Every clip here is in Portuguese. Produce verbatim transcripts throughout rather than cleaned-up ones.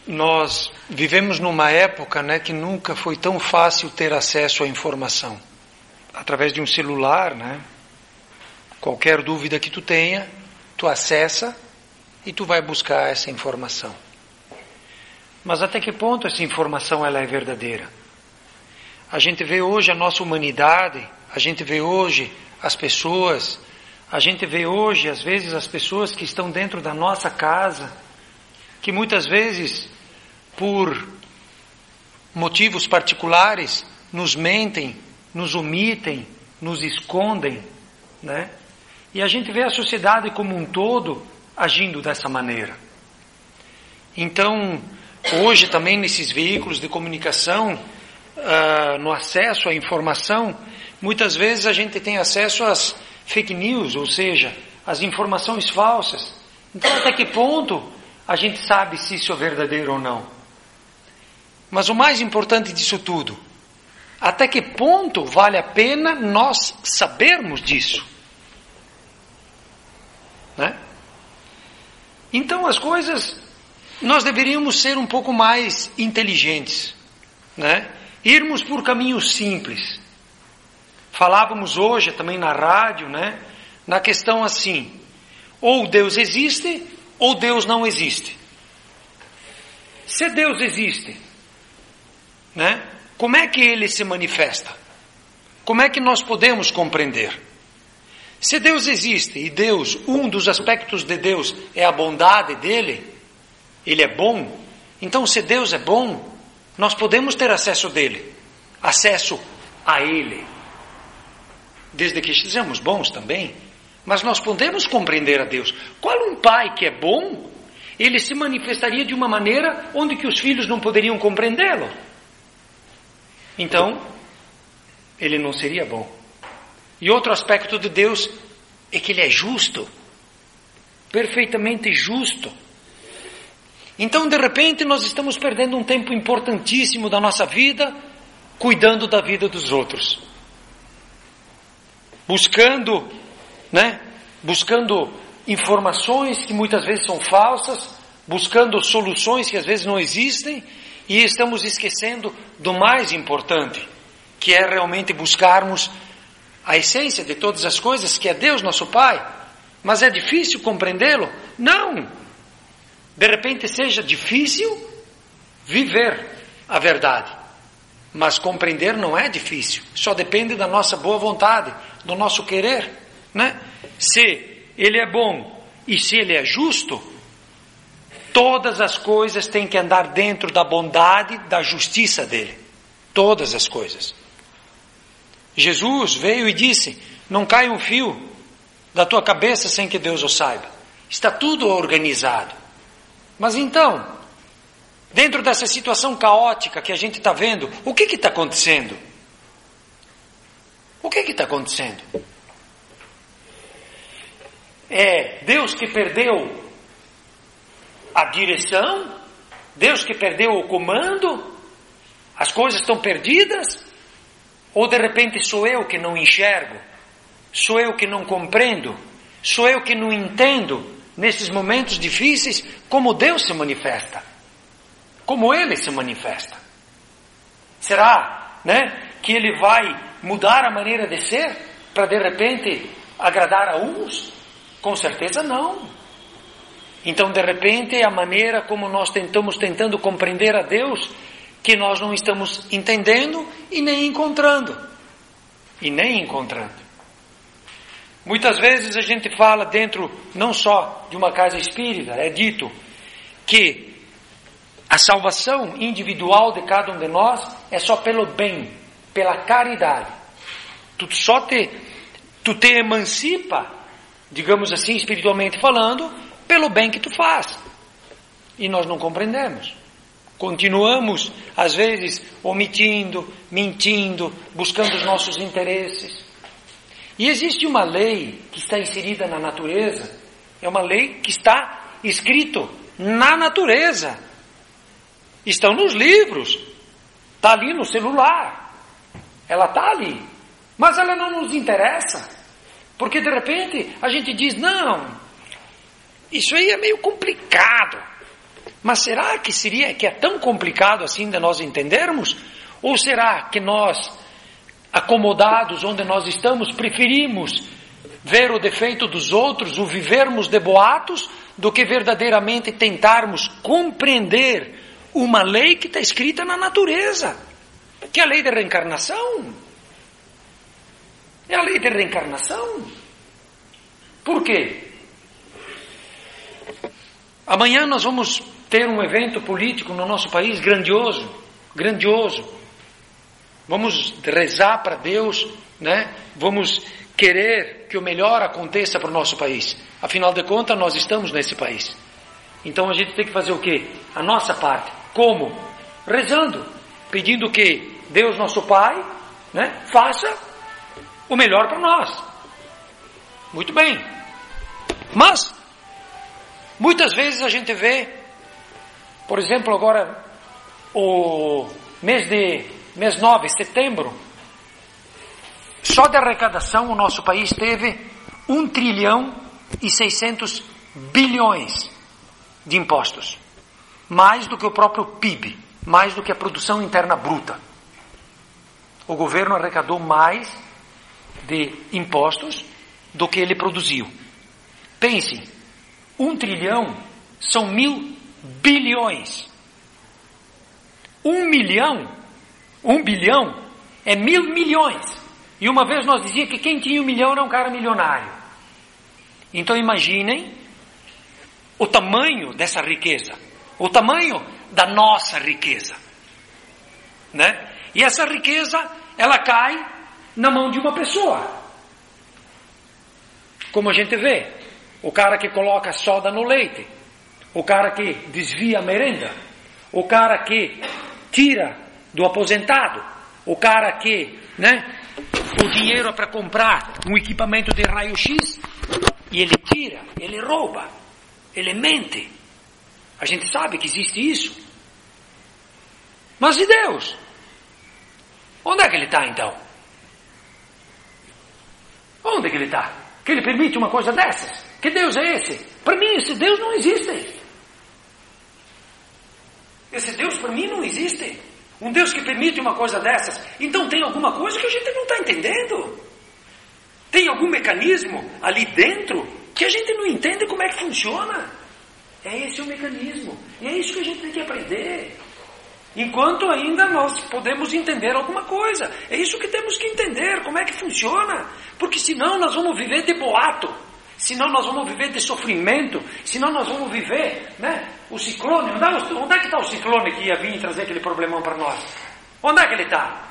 nós vivemos numa época, né, que nunca foi tão fácil ter acesso à informação. Através de um celular, né, qualquer dúvida que tu tenha, tu acessa e tu vai buscar essa informação. Mas até que ponto essa informação ela é verdadeira? A gente vê hoje a nossa humanidade, a gente vê hoje as pessoas, a gente vê hoje, às vezes, as pessoas que estão dentro da nossa casa, que muitas vezes, por motivos particulares, nos mentem, nos omitem, nos escondem, né? E a gente vê a sociedade como um todo agindo dessa maneira. Então, hoje também nesses veículos de comunicação, uh, no acesso à informação, muitas vezes a gente tem acesso às fake news, ou seja, às informações falsas. Então, até que ponto a gente sabe se isso é verdadeiro ou não? Mas o mais importante disso tudo, até que ponto vale a pena nós sabermos disso? Né? Então as coisas, nós deveríamos ser um pouco mais inteligentes, né? Irmos por caminhos simples. Falávamos hoje também na rádio, né? Na questão assim, ou Deus existe, ou Deus não existe. Se Deus existe, né? Como é que Ele se manifesta? Como é que nós podemos compreender? Se Deus existe, e Deus, um dos aspectos de Deus é a bondade dEle, Ele é bom, então se Deus é bom, nós podemos ter acesso dEle, acesso a Ele. Desde que sejamos bons também, mas nós podemos compreender a Deus. Qual um pai que é bom, ele se manifestaria de uma maneira onde que os filhos não poderiam compreendê-lo. Então, ele não seria bom. E outro aspecto de Deus é que Ele é justo, perfeitamente justo. Então, de repente, nós estamos perdendo um tempo importantíssimo da nossa vida, cuidando da vida dos outros. Buscando, né? Buscando informações que muitas vezes são falsas, buscando soluções que às vezes não existem, e estamos esquecendo do mais importante, que é realmente buscarmos a essência de todas as coisas, que é Deus nosso Pai. Mas é difícil compreendê-lo? Não! De repente seja difícil viver a verdade, mas compreender não é difícil, só depende da nossa boa vontade, do nosso querer, né? Se Ele é bom e se Ele é justo, todas as coisas têm que andar dentro da bondade, da justiça dEle. Todas as coisas. Jesus veio e disse, não cai um fio da tua cabeça sem que Deus o saiba. Está tudo organizado. Mas então, dentro dessa situação caótica que a gente está vendo, o que está acontecendo? O que está acontecendo? É Deus que perdeu a direção? Deus que perdeu o comando? As coisas estão perdidas? Ou de repente sou eu que não enxergo? Sou eu que não compreendo? Sou eu que não entendo, nesses momentos difíceis, como Deus se manifesta? Como Ele se manifesta? Será, né, que Ele vai mudar a maneira de ser para de repente agradar a uns? Com certeza não. Então de repente é a maneira como nós tentamos tentando compreender a Deus que nós não estamos entendendo e nem encontrando. E nem encontrando. Muitas vezes a gente fala dentro, não só de uma casa espírita, é dito que a salvação individual de cada um de nós é só pelo bem, pela caridade. Tu só te, tu te emancipa, digamos assim, espiritualmente falando, pelo bem que tu faz. E nós não compreendemos. Continuamos, às vezes, omitindo, mentindo, buscando os nossos interesses. E existe uma lei que está inserida na natureza, é uma lei que está escrito na natureza. Estão nos livros, está ali no celular, ela está ali, mas ela não nos interessa, porque de repente a gente diz, não, isso aí é meio complicado. Mas será que seria que é tão complicado assim de nós entendermos? Ou será que nós, acomodados onde nós estamos, preferimos ver o defeito dos outros, o vivermos de boatos, do que verdadeiramente tentarmos compreender uma lei que está escrita na natureza, que é a lei da reencarnação? É a lei da reencarnação. Por quê? Amanhã nós vamos ter um evento político no nosso país grandioso, grandioso. Vamos rezar para Deus, né? Vamos querer que o melhor aconteça para o nosso país. Afinal de contas, nós estamos nesse país. Então a gente tem que fazer o quê? A nossa parte. Como? Rezando, pedindo que Deus, nosso Pai, né, faça o melhor para nós. Muito bem. Mas muitas vezes a gente vê, por exemplo, agora o mês de mês nove, setembro, só de arrecadação o nosso país teve um trilhão e seiscentos bilhões de impostos, mais do que o próprio P I B, mais do que a produção interna bruta. O governo arrecadou mais de impostos do que ele produziu. Pense, um trilhão são mil bilhões. Um milhão, um bilhão é mil milhões. E uma vez nós dizíamos que quem tinha um milhão era um cara milionário. Então imaginem o tamanho dessa riqueza, o tamanho da nossa riqueza, né? E essa riqueza, ela cai na mão de uma pessoa. Como a gente vê, o cara que coloca soda no leite, o cara que desvia a merenda, o cara que tira do aposentado, o cara que, né, o dinheiro é para comprar um equipamento de raio-x e ele tira, ele rouba, ele mente. A gente sabe que existe isso. Mas e Deus? Onde é que ele está então? Onde é que ele está? Que ele permite uma coisa dessas? Que Deus é esse? Para mim esse Deus não existe. Esse Deus para mim não existe. Um Deus que permite uma coisa dessas. Então tem alguma coisa que a gente não está entendendo. Tem algum mecanismo ali dentro que a gente não entende como é que funciona. É esse o mecanismo. E é isso que a gente tem que aprender. Enquanto ainda nós podemos entender alguma coisa. É isso que temos que entender, como é que funciona. Porque senão nós vamos viver de boato. Senão nós vamos viver de sofrimento. Senão nós vamos viver, né? O ciclone. Onde é, onde é que está o ciclone que ia vir trazer aquele problemão para nós? Onde é que ele está?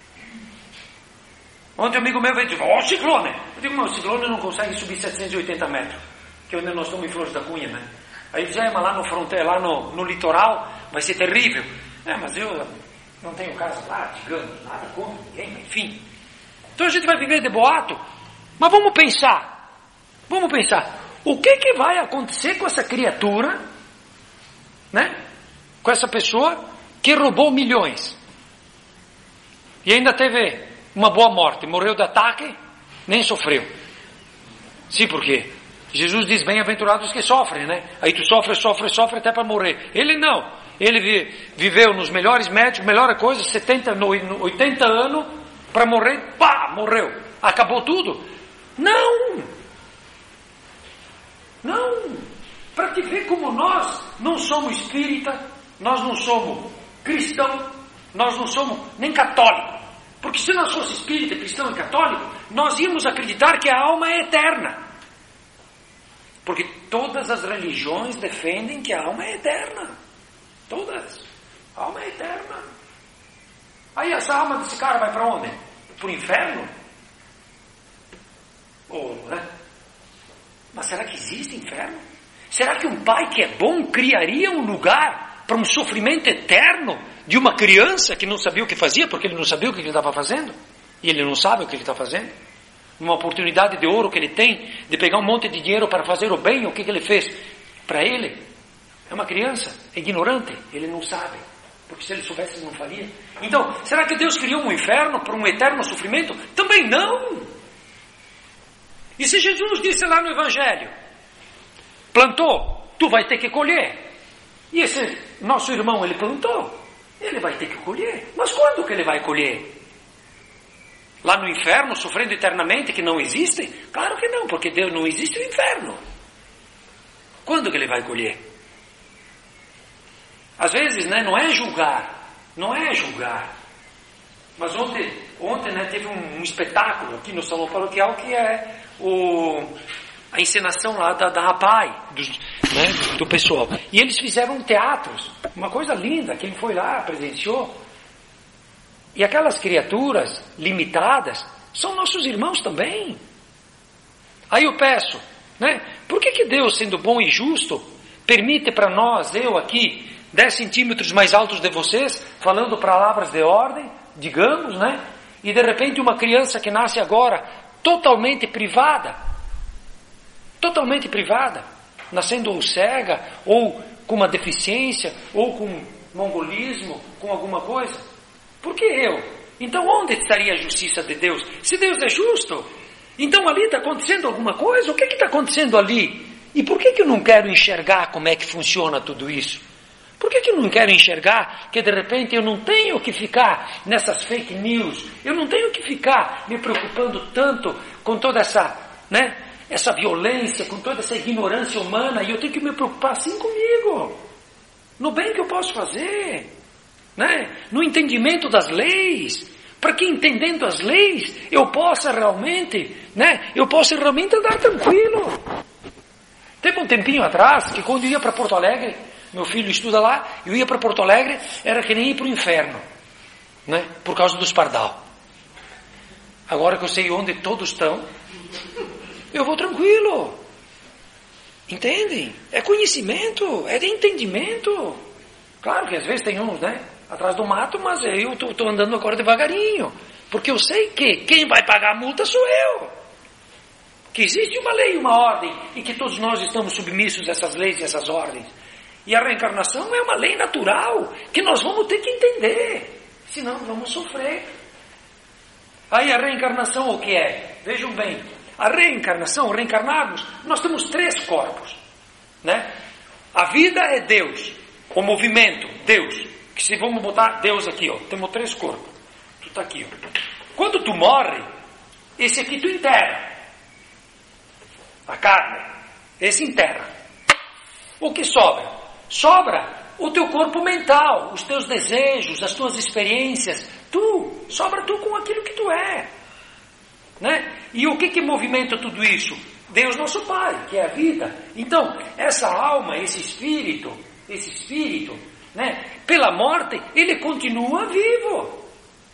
Ontem um amigo meu veio e disse, ó, oh, ciclone. Eu digo, mas o ciclone não consegue subir setecentos e oitenta metros. Que é onde nós estamos em Flores da Cunha, né? Aí ele diz, é, mas lá no fronteira, lá no, no litoral, vai ser terrível. É, mas eu não tenho casa lá, digamos, nada contra ninguém, enfim. Então a gente vai viver de boato. Mas vamos pensar, vamos pensar, o que que vai acontecer com essa criatura, né? Com essa pessoa que roubou milhões. E ainda teve uma boa morte, morreu de ataque, nem sofreu. Sim, por quê? Jesus diz, bem-aventurados que sofrem, né? Aí tu sofre, sofre, sofre até para morrer. Ele não. Ele viveu nos melhores médicos, melhor coisa, setenta, oitenta anos, para morrer, pá, morreu. Acabou tudo? Não! Não! Para te ver como nós não somos espírita, nós não somos cristão, nós não somos nem católico. Porque se nós fosse espírita, cristão e católico, nós íamos acreditar que a alma é eterna. Porque todas as religiões defendem que a alma é eterna. Todas. A alma é eterna. Aí essa alma desse cara vai para onde? Para o inferno? Ou, né? Mas será que existe inferno? Será que um pai que é bom criaria um lugar para um sofrimento eterno de uma criança que não sabia o que fazia, porque ele não sabia o que ele estava fazendo? E ele não sabe o que ele está fazendo? Uma oportunidade de ouro que ele tem de pegar um monte de dinheiro para fazer o bem, o que, que ele fez? Para ele, é uma criança, é ignorante, ele não sabe, porque se ele soubesse ele não faria. Então, será que Deus criou um inferno para um eterno sofrimento? Também não. E se Jesus disse lá no Evangelho, plantou, tu vai ter que colher. E esse nosso irmão, ele plantou, ele vai ter que colher. Mas quando que ele vai colher? Lá no inferno, sofrendo eternamente, que não existe? Claro que não, porque Deus não existe o inferno. Quando que ele vai colher? Às vezes, né, não é julgar, não é julgar. Mas ontem, ontem né, teve um, um espetáculo aqui no Salão Paroquial que é o, a encenação lá da, da Rapai, do, né, do pessoal. E eles fizeram teatros, uma coisa linda, quem foi lá presenciou. E aquelas criaturas limitadas são nossos irmãos também. Aí eu peço, né, por que que Deus, sendo bom e justo, permite para nós, eu aqui, dez centímetros mais altos de vocês, falando palavras de ordem, digamos, né? E de repente uma criança que nasce agora, totalmente privada, totalmente privada, nascendo ou cega, ou com uma deficiência, ou com mongolismo, com alguma coisa. Por que eu? Então onde estaria a justiça de Deus? Se Deus é justo, então ali está acontecendo alguma coisa? O que está acontecendo ali? E por que que eu não quero enxergar como é que funciona tudo isso? Por que que eu não quero enxergar que de repente eu não tenho que ficar nessas fake news? Eu não tenho que ficar me preocupando tanto com toda essa, né, essa violência, com toda essa ignorância humana, e eu tenho que me preocupar assim comigo, no bem que eu posso fazer, né, no entendimento das leis, para que entendendo as leis eu possa realmente, né, eu possa realmente andar tranquilo. Teve um tempinho atrás que quando eu ia para Porto Alegre, meu filho estuda lá, eu ia para Porto Alegre, era que nem ir para o inferno, né? Por causa dos pardal. Agora que eu sei onde todos estão, eu vou tranquilo. Entendem? É conhecimento, é de entendimento. Claro que às vezes tem uns, né, atrás do mato, mas eu estou andando agora devagarinho, porque eu sei que quem vai pagar a multa sou eu. Que existe uma lei, uma ordem, e que todos nós estamos submissos a essas leis e essas ordens. E a reencarnação é uma lei natural, que nós vamos ter que entender, senão vamos sofrer. Aí a reencarnação o que é? Vejam bem, a reencarnação, reencarnarmos, nós temos três corpos, né? A vida é Deus, o movimento, Deus, que se vamos botar Deus aqui, ó, temos três corpos, tu está aqui, ó. Quando tu morre, esse aqui tu enterra, a carne, esse enterra. O que sobra? Sobra o teu corpo mental, os teus desejos, as tuas experiências, tu, sobra tu com aquilo que tu é, né? E o que que movimenta tudo isso? Deus nosso Pai, que é a vida. Então, essa alma, esse espírito, esse espírito, né, pela morte, ele continua vivo.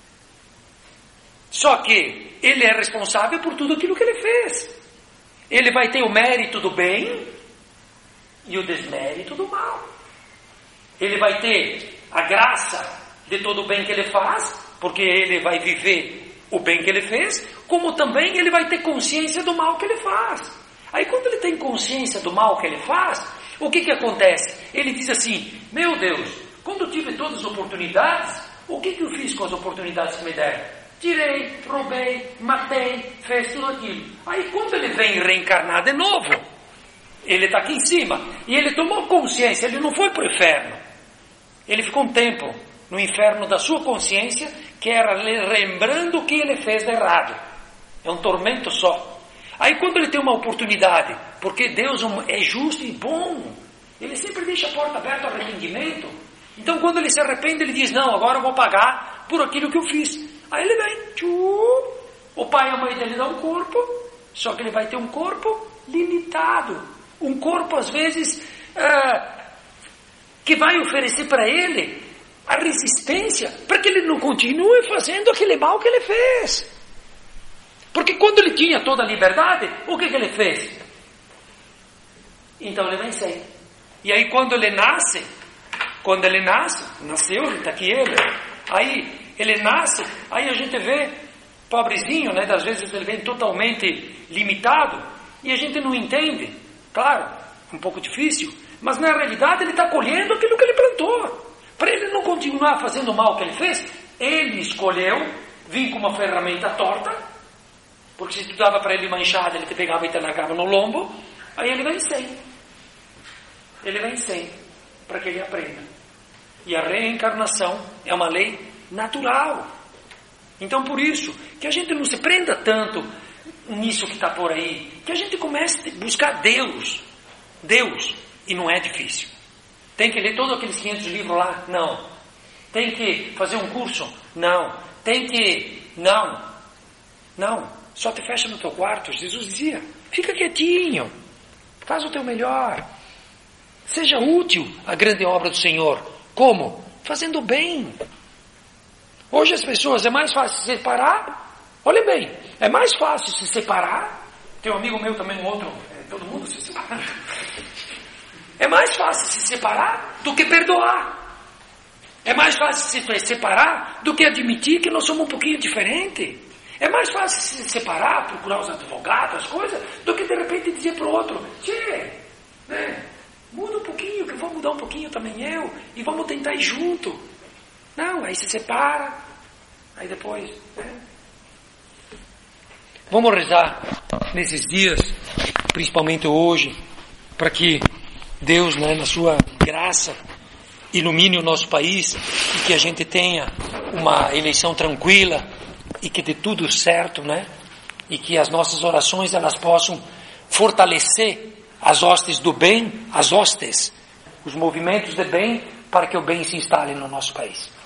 Só que ele é responsável por tudo aquilo que ele fez. Ele vai ter o mérito do bem e o desmérito do mal. Ele vai ter a graça de todo o bem que ele faz, porque ele vai viver o bem que ele fez, como também ele vai ter consciência do mal que ele faz. Aí quando ele tem consciência do mal que ele faz, o que que acontece? Ele diz assim, meu Deus, quando eu tive todas as oportunidades, o que que eu fiz com as oportunidades que me deram? Tirei, roubei, matei, fez tudo aquilo. Aí quando ele vem reencarnar de novo, ele está aqui em cima, e ele tomou consciência, ele não foi para o inferno. Ele ficou um tempo no inferno da sua consciência, que era lembrando o que ele fez de errado. É um tormento só. Aí quando ele tem uma oportunidade, porque Deus é justo e bom, ele sempre deixa a porta aberta ao arrependimento. Então quando ele se arrepende, ele diz, não, agora eu vou pagar por aquilo que eu fiz. Aí ele vem, tchu, o pai e a mãe dele dão um corpo, só que ele vai ter um corpo limitado. Um corpo, às vezes, uh, que vai oferecer para ele a resistência, para que ele não continue fazendo aquele mal que ele fez. Porque quando ele tinha toda a liberdade, o que, que ele fez? Então ele venceu. E aí quando ele nasce, quando ele nasce, nasceu, está aqui ele, aí ele nasce, aí a gente vê, pobrezinho, né, das vezes ele vem totalmente limitado, e a gente não entende, claro, um pouco difícil, mas na realidade ele está colhendo aquilo que ele plantou. Para ele não continuar fazendo o mal que ele fez, ele escolheu vir com uma ferramenta torta, porque se tu dava para ele uma enxada, ele te pegava e te largava no lombo, aí ele vem sem. Ele vem sem. para que ele aprenda. E a reencarnação é uma lei natural. Então por isso, que a gente não se prenda tanto nisso que está por aí, que a gente comece a buscar Deus. Deus. E não é difícil. Tem que ler todos aqueles quinhentos livros lá? Não. Tem que fazer um curso? Não. Tem que... Não. Não. Só te fecha no teu quarto. Jesus dizia, fica quietinho. Faz o teu melhor. Seja útil à grande obra do Senhor. Como? Fazendo bem. Hoje as pessoas, é mais fácil se separar. Olha bem, é mais fácil se separar. Tem um amigo meu também, um outro, é, todo mundo se separa. É mais fácil se separar do que perdoar. É mais fácil se separar do que admitir que nós somos um pouquinho diferentes. É mais fácil se separar, procurar os advogados, as coisas, do que de repente dizer para o outro, tchê, né, muda um pouquinho, que eu vou mudar um pouquinho também eu, e vamos tentar ir junto. Não, aí se separa, aí depois... Né? Vamos rezar nesses dias, principalmente hoje, para que Deus, né, na sua graça, ilumine o nosso país e que a gente tenha uma eleição tranquila e que dê tudo certo, né? E que as nossas orações elas possam fortalecer as hostes do bem, as hostes, os movimentos de bem, para que o bem se instale no nosso país.